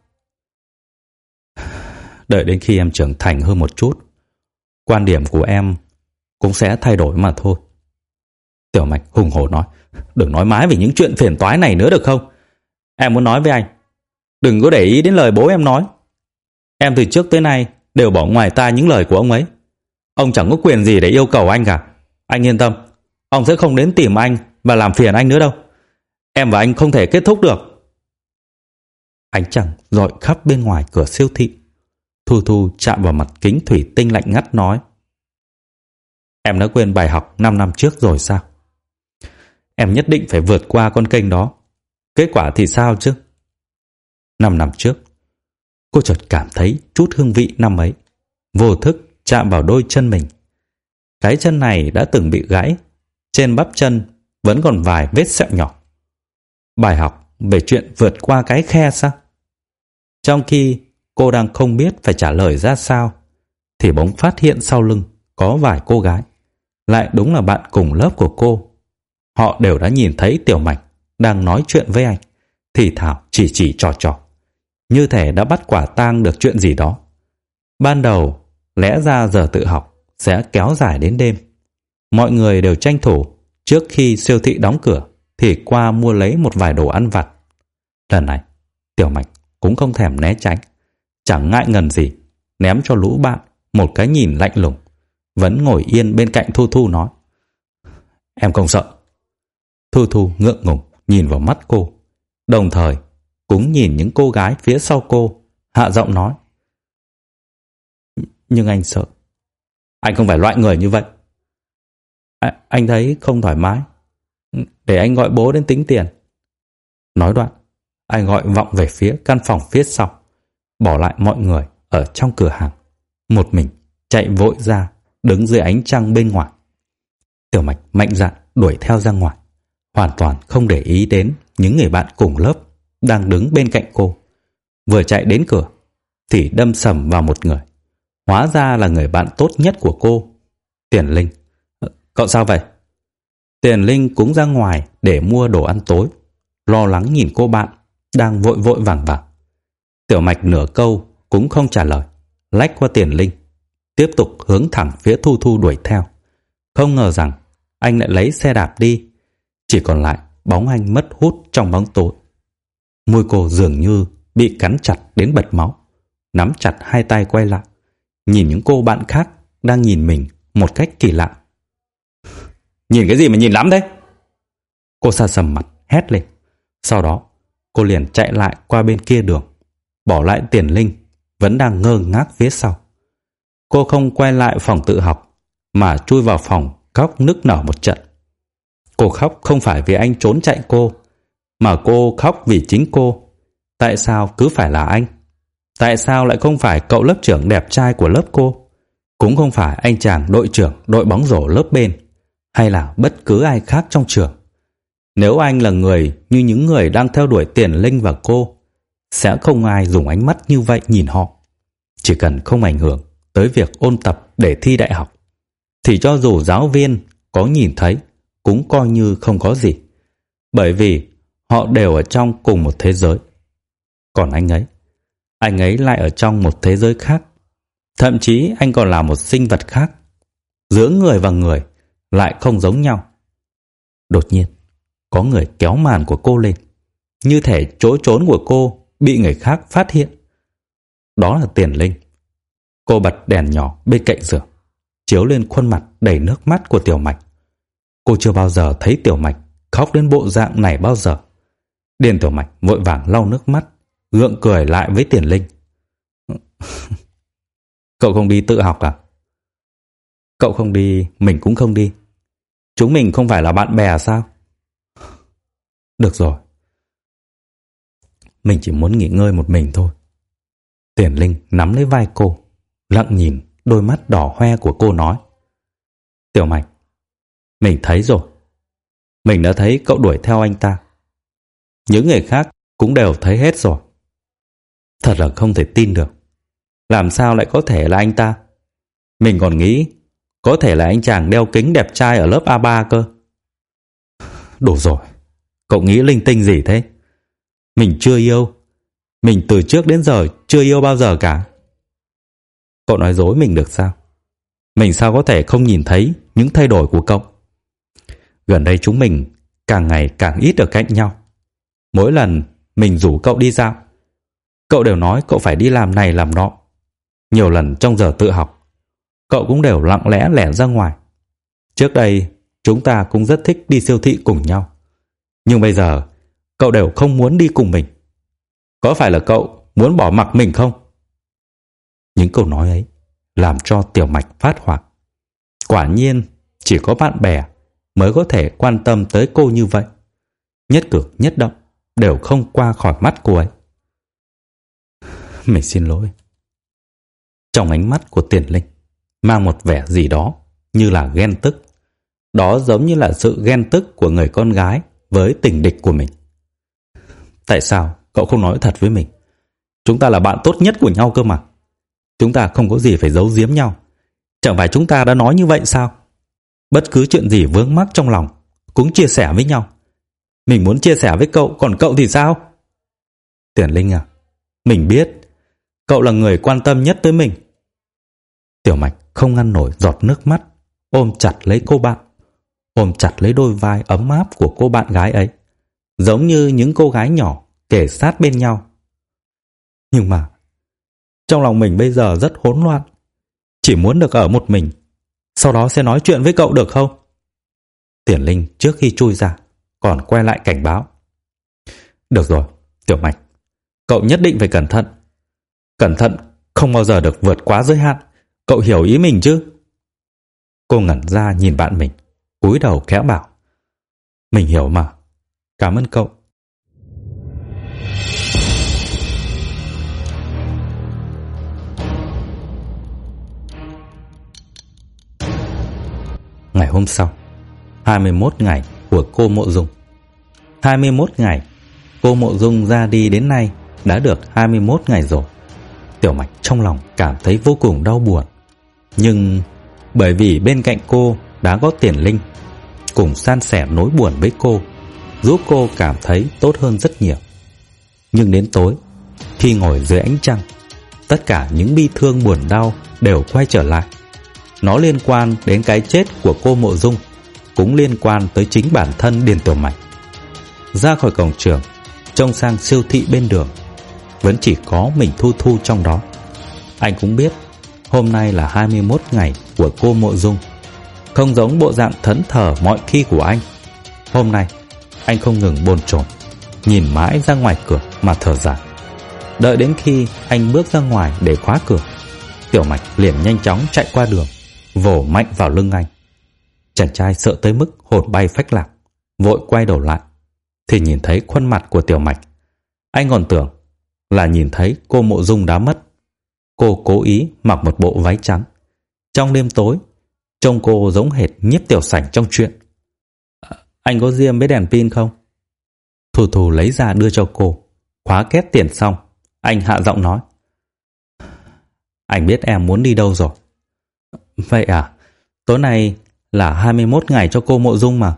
Đợi đến khi em trưởng thành hơn một chút, quan điểm của em cũng sẽ thay đổi mà thôi. Tiểu Mạch hùng hổ nói, đừng nói mãi về những chuyện phiền toái này nữa được không? Em muốn nói với anh, đừng có để ý đến lời bố em nói. Em từ trước tới nay đều bỏ ngoài tai những lời của ông ấy. Ông chẳng có quyền gì để yêu cầu anh cả. Anh yên tâm, ông sẽ không đến tìm anh và làm phiền anh nữa đâu. Em và anh không thể kết thúc được. Ánh trăng rọi khắp bên ngoài cửa siêu thị. Thu Thu chạm vào mặt kính thủy tinh lạnh ngắt nói, em đã quên bài học năm năm trước rồi sao? Em nhất định phải vượt qua con kênh đó. Kết quả thì sao chứ? Năm năm trước, cô chợt cảm thấy chút hương vị năm ấy, vô thức chạm vào đôi chân mình. Cái chân này đã từng bị gãy, trên bắp chân vẫn còn vài vết sẹo nhỏ. Bài học về chuyện vượt qua cái khe sao? Trong khi cô đang không biết phải trả lời ra sao, thì bỗng phát hiện sau lưng có vài cô gái, lại đúng là bạn cùng lớp của cô. Họ đều đã nhìn thấy Tiểu Mạch đang nói chuyện với anh, thì thào chỉ chỉ trò trò, như thể đã bắt quả tang được chuyện gì đó. Ban đầu, lẽ ra giờ tự học sẽ kéo dài đến đêm. Mọi người đều tranh thủ trước khi siêu thị đóng cửa thì qua mua lấy một vài đồ ăn vặt. Lần này, Tiểu Mạch cũng không thèm né tránh, chẳng ngại ngần gì, ném cho lũ bạn một cái nhìn lạnh lùng, vẫn ngồi yên bên cạnh Thu Thu nói, em không sợ. Thu Thu ngượng ngùng nhìn vào mắt cô, đồng thời cũng nhìn những cô gái phía sau cô, hạ giọng nói, nhưng anh sợ. Anh không phải loại người như vậy. À, anh thấy không thoải mái, để anh gọi bố đến tính tiền. Nói đoạn, anh gọi vọng về phía căn phòng phía sau, bỏ lại mọi người ở trong cửa hàng, một mình chạy vội ra, đứng dưới ánh trăng bên ngoài. Tiểu Mạch mạnh dạn đuổi theo ra ngoài, hoàn toàn không để ý đến những người bạn cùng lớp đang đứng bên cạnh cô. Vừa chạy đến cửa thì đâm sầm vào một người, hóa ra là người bạn tốt nhất của cô, Tiền Linh. Cậu sao vậy? Tiền Linh cũng ra ngoài để mua đồ ăn tối, lo lắng nhìn cô bạn đang vội vội vàng vàng. Tiểu Mạch nửa câu cũng không trả lời, lách qua Tiền Linh, tiếp tục hướng thẳng phía Thu Thu đuổi theo. Không ngờ rằng anh lại lấy xe đạp đi, chỉ còn lại bóng anh mất hút trong bóng tối. Môi cô dường như bị cắn chặt đến bật máu, nắm chặt hai tay quay lại, nhìn những cô bạn khác đang nhìn mình một cách kỳ lạ. Nhìn cái gì mà nhìn lắm thế? Cô sa sầm mặt hét lên. Sau đó cô liền chạy lại qua bên kia đường, bỏ lại Tiền Linh vẫn đang ngơ ngác phía sau. Cô không quay lại phòng tự học, mà chui vào phòng khóc nức nở một trận. Cô khóc không phải vì anh trốn chạy cô, mà cô khóc vì chính cô. Tại sao cứ phải là anh? Tại sao lại không phải cậu lớp trưởng đẹp trai của lớp cô? Cũng không phải anh chàng đội trưởng đội bóng rổ lớp bên, hay là bất cứ ai khác trong trường. Nếu anh là người như những người đang theo đuổi Tiền Linh và cô, sẽ không ai dùng ánh mắt như vậy nhìn họ. Chỉ cần không ảnh hưởng tới việc ôn tập để thi đại học, thì cho dù giáo viên có nhìn thấy cũng coi như không có gì, bởi vì họ đều ở trong cùng một thế giới. Còn anh ấy, anh ấy lại ở trong một thế giới khác. Thậm chí anh còn là một sinh vật khác. Giữa người và người lại không giống nhau. Đột nhiên, có người kéo màn của cô lên, như thể chỗ trốn của cô bị người khác phát hiện. Đó là Tiền Linh. Cô bật đèn nhỏ bên cạnh giường, chiếu lên khuôn mặt đầy nước mắt của Tiểu Mạch. Cô chưa bao giờ thấy Tiểu Mạch khóc đến bộ dạng này bao giờ. Điền Tiểu Mạch vội vàng lau nước mắt, gượng cười lại với Tiền Linh. Cậu không đi tự học à? Cậu không đi, mình cũng không đi. Chúng mình không phải là bạn bè sao? Được rồi, mình chỉ muốn nghỉ ngơi một mình thôi. Tiền Linh nắm lấy vai cô, lặng nhìn đôi mắt đỏ hoe của cô nói. Tiểu Mạch, mình thấy rồi. Mình đã thấy cậu đuổi theo anh ta. Những người khác cũng đều thấy hết rồi. Thật là không thể tin được. Làm sao lại có thể là anh ta? Mình còn nghĩ Có thể là anh chàng đeo kính đẹp trai ở lớp a ba cơ. Đủ rồi, cậu nghĩ linh tinh gì thế? Mình chưa yêu. Mình từ trước đến giờ chưa yêu bao giờ cả. Cậu nói dối mình được sao? Mình sao có thể không nhìn thấy những thay đổi của cậu? Gần đây chúng mình càng ngày càng ít ở cạnh nhau. Mỗi lần mình rủ cậu đi dạo, cậu đều nói cậu phải đi làm này làm nọ. Nhiều lần trong giờ tự học, cậu cũng đều lặng lẽ lẻn ra ngoài. Trước đây chúng ta cũng rất thích đi siêu thị cùng nhau, nhưng bây giờ cậu đều không muốn đi cùng mình. Có phải là cậu muốn bỏ mặc mình không? Những câu nói ấy làm cho Tiểu Mạch phát hoảng. Quả nhiên chỉ có bạn bè mới có thể quan tâm tới cô như vậy. Nhất cử nhất động đều không qua khỏi mắt cô ấy. Mình xin lỗi. Trong ánh mắt của Tiền Linh mang một vẻ gì đó như là ghen tức. Đó giống như là sự ghen tức của người con gái với tình địch của mình. Tại sao cậu không nói thật với mình? Chúng ta là bạn tốt nhất của nhau cơ mà. Chúng ta không có gì phải giấu giếm nhau. Chẳng phải chúng ta đã nói như vậy sao? Bất cứ chuyện gì vướng mắc trong lòng cũng chia sẻ với nhau. Mình muốn chia sẻ với cậu, còn cậu thì sao? Tiền Linh à, mình biết cậu là người quan tâm nhất tới mình. Tiểu Mạch không ngăn nổi giọt nước mắt, ôm chặt lấy cô bạn, ôm chặt lấy đôi vai ấm áp của cô bạn gái ấy, giống như những cô gái nhỏ kề sát bên nhau. Nhưng mà trong lòng mình bây giờ rất hỗn loạn, chỉ muốn được ở một mình, sau đó sẽ nói chuyện với cậu được không? Tiền Linh trước khi chui ra còn quay lại cảnh báo. Được rồi, Tiểu Mạch, cậu nhất định phải cẩn thận. Cẩn thận không bao giờ được vượt quá giới hạn. Cậu hiểu ý mình chứ? Cô ngẩn ra nhìn bạn mình, cúi đầu khẽ bảo. Mình hiểu mà. Cảm ơn cậu. Ngày hôm sau, hai mươi mốt ngày của cô Mộ Dung. hai mươi mốt ngày cô Mộ Dung ra đi đến nay đã được hai mươi mốt ngày rồi. Tiểu Mạch trong lòng cảm thấy vô cùng đau buồn. Nhưng bởi vì bên cạnh cô đã có Tiền Linh cùng san sẻ nỗi buồn với cô, giúp cô cảm thấy tốt hơn rất nhiều. Nhưng đến tối, khi ngồi dưới ánh trăng, tất cả những bi thương buồn đau đều quay trở lại. Nó liên quan đến cái chết của cô Mộ Dung, cũng liên quan tới chính bản thân Điền Tiểu Mạch. Ra khỏi cổng trường, trông sang siêu thị bên đường, vẫn chỉ có mình Thu Thu trong đó. Anh cũng biết hôm nay là hai mươi mốt ngày của cô Mộ Dung. Không giống bộ dạng thẫn thờ mọi khi của anh, hôm nay anh không ngừng bồn chồn, nhìn mãi ra ngoài cửa mà thở dài. Đợi đến khi anh bước ra ngoài để khóa cửa, Tiểu Mạch liền nhanh chóng chạy qua đường, vồ mạnh vào lưng anh. Chàng trai sợ tới mức hồn bay phách lạc, vội quay đầu lại thì nhìn thấy khuôn mặt của Tiểu Mạch. Anh còn tưởng là nhìn thấy cô Mộ Dung đã mất. Cô cố ý mặc một bộ váy trắng. Trong đêm tối, trông cô giống hệt Nhiếp Tiểu Sảnh trong truyện. À, anh có diêm với đèn pin không? Thu Thu lấy ra đưa cho cô. Khóa két tiền xong, anh hạ giọng nói. Anh biết em muốn đi đâu rồi. Vậy à, tối nay là hai mươi mốt ngày cho cô Mộ Dung mà.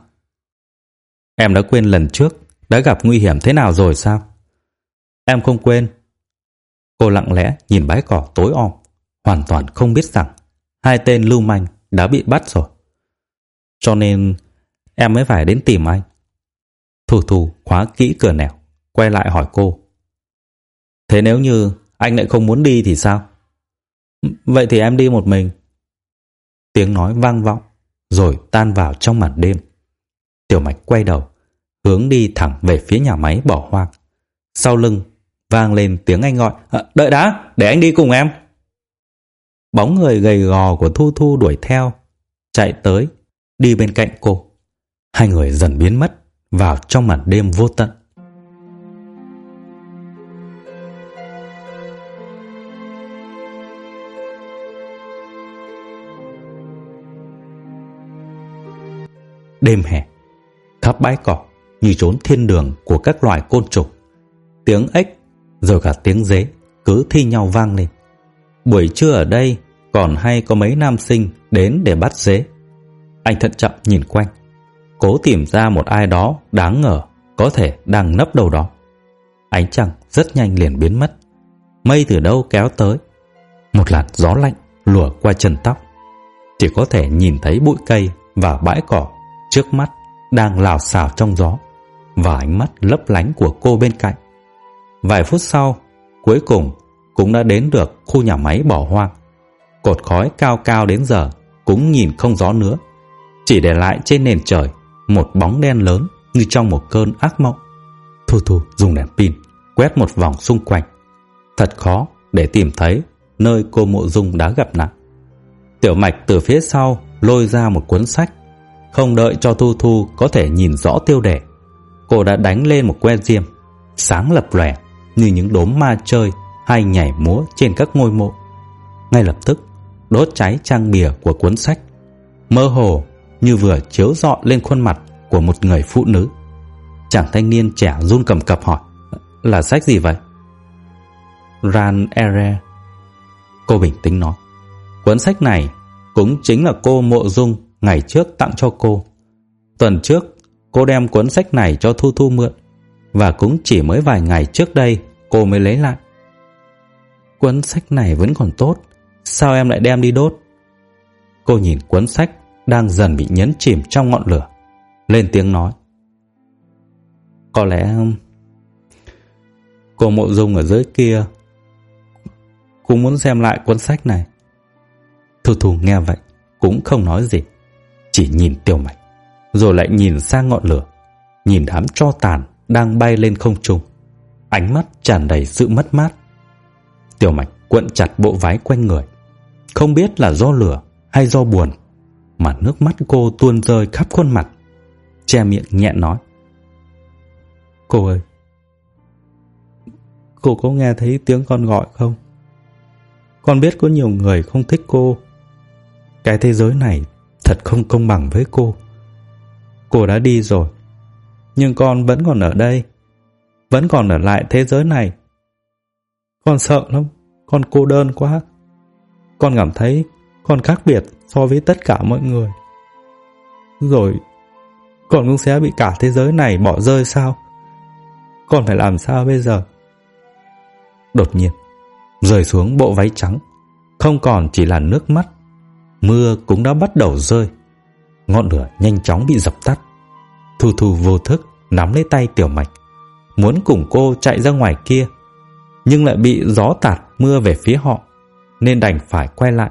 Em đã quên lần trước đã gặp nguy hiểm thế nào rồi sao? Em không quên. Cô lặng lẽ nhìn bãi cỏ tối om, hoàn toàn không biết rằng hai tên lưu manh đã bị bắt rồi. Cho nên em mới phải đến tìm anh. Thu Thu khóa kỹ cửa nẻo, quay lại hỏi cô. Thế nếu như anh lại không muốn đi thì sao? Vậy thì em đi một mình. Tiếng nói vang vọng rồi tan vào trong màn đêm. Tiểu Mạch quay đầu, hướng đi thẳng về phía nhà máy bỏ hoang. Sau lưng vang lên tiếng anh gọi. À, đợi đã, để anh đi cùng em. Bóng người gầy gò của Thu Thu đuổi theo, chạy tới, đi bên cạnh cô. Hai người dần biến mất vào trong màn đêm vô tận. Đêm hè, khắp bãi cỏ như chốn thiên đường của các loài côn trùng. Tiếng ếch rồi cả tiếng dế cứ thi nhau vang lên. Buổi trưa ở đây còn hay có mấy nam sinh đến để bắt dế. Anh thận trọng nhìn quanh, cố tìm ra một ai đó đáng ngờ có thể đang nấp đâu đó. Ánh trăng rất nhanh liền biến mất. Mây từ đâu kéo tới, một làn gió lạnh lùa qua chân tóc. Chỉ có thể nhìn thấy bụi cây và bãi cỏ trước mắt đang lào xào trong gió, và ánh mắt lấp lánh của cô bên cạnh. Vài phút sau, cuối cùng cũng đã đến được khu nhà máy bỏ hoang. Cột khói cao cao đến giờ cũng nhìn không rõ nữa, chỉ để lại trên nền trời một bóng đen lớn như trong một cơn ác mộng. Thu Thu dùng đèn pin quét một vòng xung quanh. Thật khó để tìm thấy nơi cô Mộ Dung đã gặp nạn. Tiểu Mạch từ phía sau lôi ra một cuốn sách. Không đợi cho Thu Thu có thể nhìn rõ tiêu đề, cô đã đánh lên một que diêm sáng lập lòe như những đốm ma chơi hay nhảy múa trên các ngôi mộ. Ngay lập tức đốt cháy trang bìa của cuốn sách, mơ hồ như vừa chiếu rọi lên khuôn mặt của một người phụ nữ. Chàng thanh niên trẻ run cầm cập hỏi: Là sách gì vậy? Ran Ere, cô bình tĩnh nói. Cuốn sách này cũng chính là cô Mộ Dung ngày trước tặng cho cô. Tuần trước cô đem cuốn sách này cho Thu Thu mượn, và cũng chỉ mới vài ngày trước đây cô mới lấy lại. Cuốn sách này vẫn còn tốt, sao em lại đem đi đốt? Cô nhìn cuốn sách đang dần bị nhấn chìm trong ngọn lửa, lên tiếng nói: Có lẽ cô Mộ Dung ở dưới kia cũng muốn xem lại cuốn sách này. Thu Thu nghe vậy cũng không nói gì, chỉ nhìn Tiểu Mạch, rồi lại nhìn sang ngọn lửa, nhìn đám tro tàn đang bay lên không trung, ánh mắt tràn đầy sự mất mát. Tiểu Mạch cuộn chặt bộ váy quanh người, không biết là do lửa hay do buồn mà nước mắt cô tuôn rơi khắp khuôn mặt, che miệng nhẹ nói: Cô ơi, cô có nghe thấy tiếng con gọi không? Con biết có nhiều người không thích cô. Cái thế giới này thật không công bằng với cô. Cô đã đi rồi, nhưng con vẫn còn ở đây, vẫn còn ở lại thế giới này. Con sợ lắm, con cô đơn quá. Con cảm thấy con khác biệt so với tất cả mọi người. Rồi con cũng sẽ bị cả thế giới này bỏ rơi sao? Con phải làm sao bây giờ? Đột nhiên rơi xuống bộ váy trắng không còn chỉ là nước mắt, mưa cũng đã bắt đầu rơi. Ngọn lửa nhanh chóng bị dập tắt. Thu Thu vô thức nắm lấy tay Tiểu Mạch, muốn cùng cô chạy ra ngoài kia, nhưng lại bị gió tạt mưa về phía họ, nên đành phải quay lại.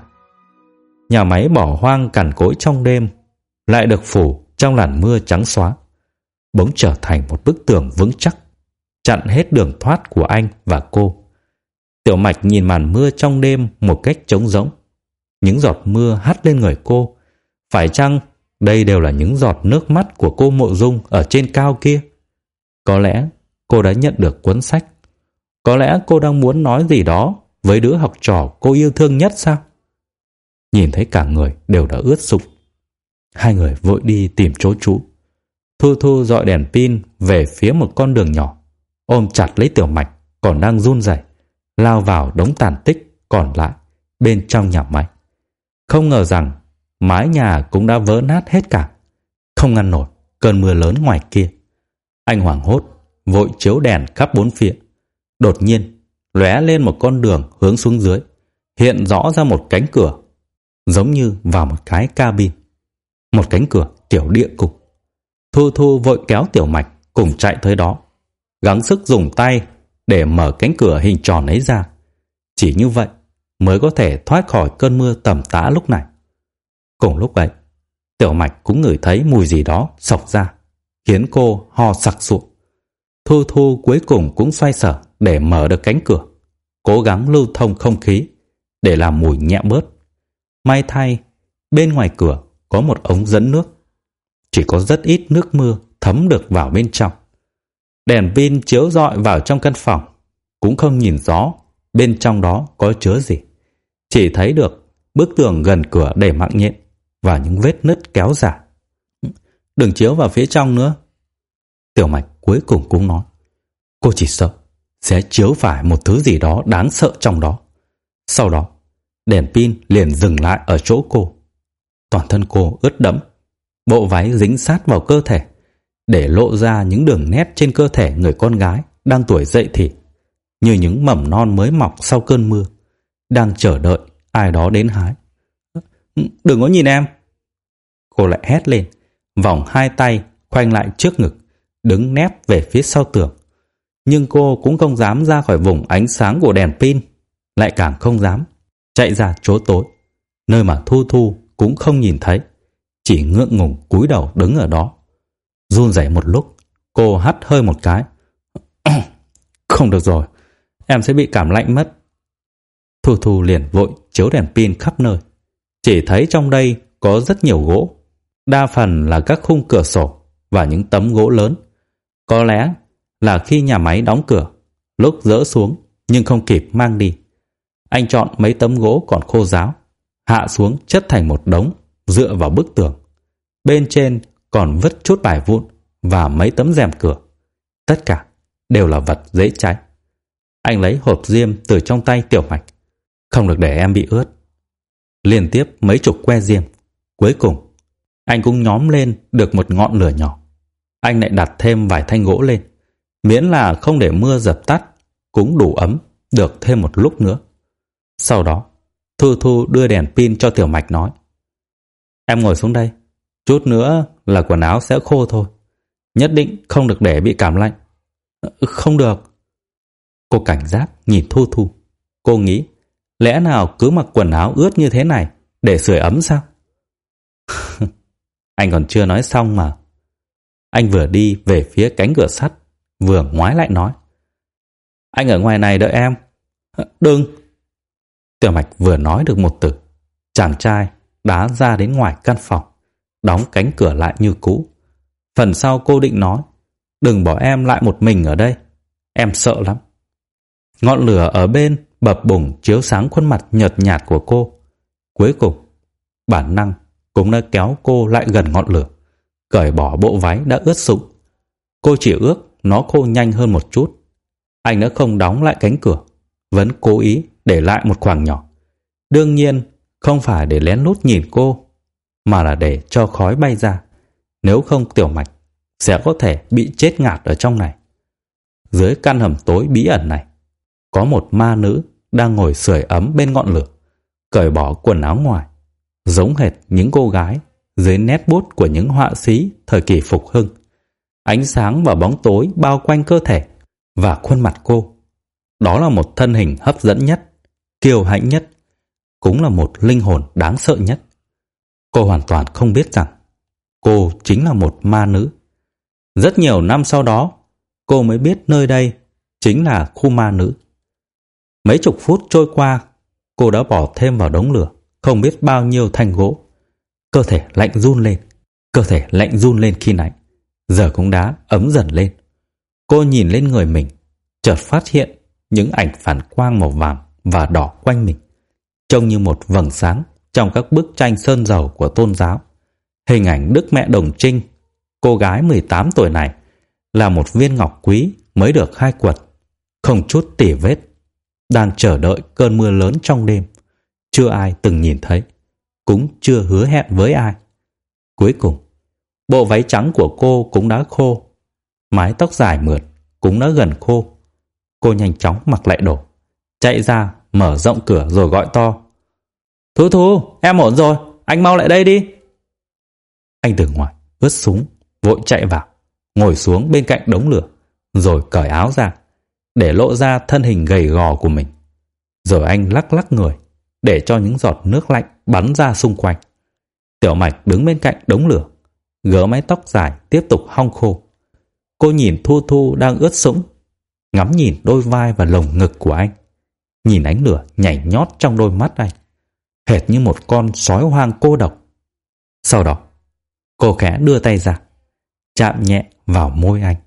Nhà máy bỏ hoang cằn cỗi trong đêm lại được phủ trong làn mưa trắng xóa, bỗng trở thành một bức tường vững chắc, chặn hết đường thoát của anh và cô. Tiểu Mạch nhìn màn mưa trong đêm một cách trống rỗng. Những giọt mưa hắt lên người cô. Phải chăng đây đều là những giọt nước mắt của cô Mộ Dung ở trên cao kia? Có lẽ cô đã nhận được cuốn sách. Có lẽ cô đang muốn nói gì đó với đứa học trò cô yêu thương nhất sao? Nhìn thấy cả người đều đã ướt sũng, hai người vội đi tìm chỗ trú. Thu Thu dọi đèn pin về phía một con đường nhỏ, ôm chặt lấy Tiểu Mạch còn đang run rẩy, lao vào đống tàn tích còn lại bên trong nhà máy. Không ngờ rằng mái nhà cũng đã vỡ nát hết cả, không ngăn nổi cơn mưa lớn ngoài kia. Anh hoảng hốt vội chiếu đèn khắp bốn phía. Đột nhiên lóe lên một con đường hướng xuống dưới, hiện rõ ra một cánh cửa, giống như vào một cái cabin, một cánh cửa tiểu địa cục. Thu Thu vội kéo Tiểu Mạch cùng chạy tới đó, gắng sức dùng tay để mở cánh cửa hình tròn ấy ra. Chỉ như vậy mới có thể thoát khỏi cơn mưa tầm tã lúc này. Cùng lúc ấy, Tiểu Mạch cũng ngửi thấy mùi gì đó xộc ra, khiến cô ho sặc sụa. Thu Thu cuối cùng cũng xoay sở để mở được cánh cửa, cố gắng lưu thông không khí để làm mùi nhẹ bớt. May thay, bên ngoài cửa có một ống dẫn nước, chỉ có rất ít nước mưa thấm được vào bên trong. Đèn pin chiếu rọi vào trong căn phòng, cũng không nhìn rõ bên trong đó có chứa gì, chỉ thấy được bức tường gần cửa đầy mạng nhện và những vết nứt kéo dài. Đừng chiếu vào phía trong nữa, Tiểu Mạch cuối cùng cũng nói. Cô chỉ sợ sẽ chiếu phải một thứ gì đó đáng sợ trong đó. Sau đó đèn pin liền dừng lại ở chỗ cô. Toàn thân cô ướt đẫm, bộ váy dính sát vào cơ thể, để lộ ra những đường nét trên cơ thể người con gái đang tuổi dậy thì, như những mầm non mới mọc sau cơn mưa, đang chờ đợi ai đó đến hái. Đừng có nhìn em! Cô lại hét lên, vòng hai tay khoanh lại trước ngực, đứng nép về phía sau tường. Nhưng cô cũng không dám ra khỏi vùng ánh sáng của đèn pin, lại càng không dám chạy ra chỗ tối, nơi mà Thu Thu cũng không nhìn thấy, chỉ ngượng ngùng cúi đầu đứng ở đó. Run rẩy một lúc, cô hắt hơi một cái. Không được rồi, em sẽ bị cảm lạnh mất. Thu Thu liền vội chiếu đèn pin khắp nơi. Chỉ thấy trong đây có rất nhiều gỗ, đa phần là các khung cửa sổ và những tấm gỗ lớn. Có lẽ là khi nhà máy đóng cửa, lúc dỡ xuống nhưng không kịp mang đi, anh chọn mấy tấm gỗ còn khô ráo, hạ xuống chất thành một đống dựa vào bức tường. Bên trên còn vứt chút bài vụn và mấy tấm rèm cửa. Tất cả đều là vật dễ cháy. Anh lấy hộp diêm từ trong tay Tiểu Mạch. Không được để em bị ướt. Liên tiếp mấy chục que diêm. Cuối cùng anh cũng nhóm lên được một ngọn lửa nhỏ. Anh lại đặt thêm vài thanh gỗ lên, miễn là không để mưa dập tắt, cũng đủ ấm được thêm một lúc nữa. Sau đó Thu Thu đưa đèn pin cho Tiểu Mạch, nói: Em ngồi xuống đây, chút nữa là quần áo sẽ khô thôi, nhất định không được để bị cảm lạnh. Không được. Cô cảnh giác nhìn Thu Thu. Cô nghĩ, lẽ nào cứ mặc quần áo ướt như thế này để sưởi ấm sao? Anh còn chưa nói xong mà. Anh vừa đi về phía cánh cửa sắt, vừa ngoái lại nói: Anh ở ngoài này đợi em. Đừng! Tiểu Mạch vừa nói được một từ, chàng trai đá ra đến ngoài căn phòng, đóng cánh cửa lại như cũ. Phần sau cô định nói: Đừng bỏ em lại một mình ở đây, em sợ lắm. Ngọn lửa ở bên bập bùng chiếu sáng khuôn mặt nhợt nhạt của cô. Cuối cùng bản năng cũng đã kéo cô lại gần ngọn lửa, cởi bỏ bộ váy đã ướt sũng. Cô chỉ ước nó khô nhanh hơn một chút. Anh đã không đóng lại cánh cửa, vẫn cố ý để lại một khoảng nhỏ. Đương nhiên không phải để lén lút nhìn cô, mà là để cho khói bay ra. Nếu không Tiểu Mạch sẽ có thể bị chết ngạt ở trong này. Dưới căn hầm tối bí ẩn này, có một ma nữ đang ngồi sưởi ấm bên ngọn lửa, cởi bỏ quần áo ngoài, giống hệt những cô gái dưới nét bút của những họa sĩ thời kỳ phục hưng. Ánh sáng và bóng tối bao quanh cơ thể và khuôn mặt cô. Đó là một thân hình hấp dẫn nhất, kiêu hãnh nhất, cũng là một linh hồn đáng sợ nhất. Cô hoàn toàn không biết rằng cô chính là một ma nữ. Rất nhiều năm sau đó, cô mới biết nơi đây chính là khu ma nữ. Mấy chục phút trôi qua, cô đã bỏ thêm vào đống lửa không biết bao nhiêu thanh gỗ. Cơ thể lạnh run lên, cơ thể lạnh run lên khi nãy, giờ cũng đã ấm dần lên. Cô nhìn lên người mình, chợt phát hiện những ảnh phản quang màu vàng và đỏ quanh mình, trông như một vầng sáng trong các bức tranh sơn dầu của tôn giáo. Hình ảnh Đức Mẹ Đồng Trinh, cô gái mười tám tuổi này, là một viên ngọc quý mới được khai quật, không chút tỉ vết, đang chờ đợi cơn mưa lớn trong đêm, chưa ai từng nhìn thấy, cũng chưa hứa hẹn với ai. Cuối cùng, bộ váy trắng của cô cũng đã khô, mái tóc dài mượt cũng đã gần khô. Cô nhanh chóng mặc lại đồ, chạy ra mở rộng cửa rồi gọi to: Thu Thu, em ổn rồi, anh mau lại đây đi. Anh từ ngoài ướt sũng vội chạy vào, ngồi xuống bên cạnh đống lửa, rồi cởi áo ra để lộ ra thân hình gầy gò của mình. Rồi anh lắc lắc người để cho những giọt nước lạnh bắn ra xung quanh. Tiểu Mạch đứng bên cạnh đống lửa, gỡ mái tóc dài tiếp tục hong khô. Cô nhìn Thu Thu đang ướt sũng, ngắm nhìn đôi vai và lồng ngực của anh, nhìn ánh lửa nhảy nhót trong đôi mắt anh, hệt như một con sói hoang cô độc. Sau đó, cô khẽ đưa tay ra, chạm nhẹ vào môi anh.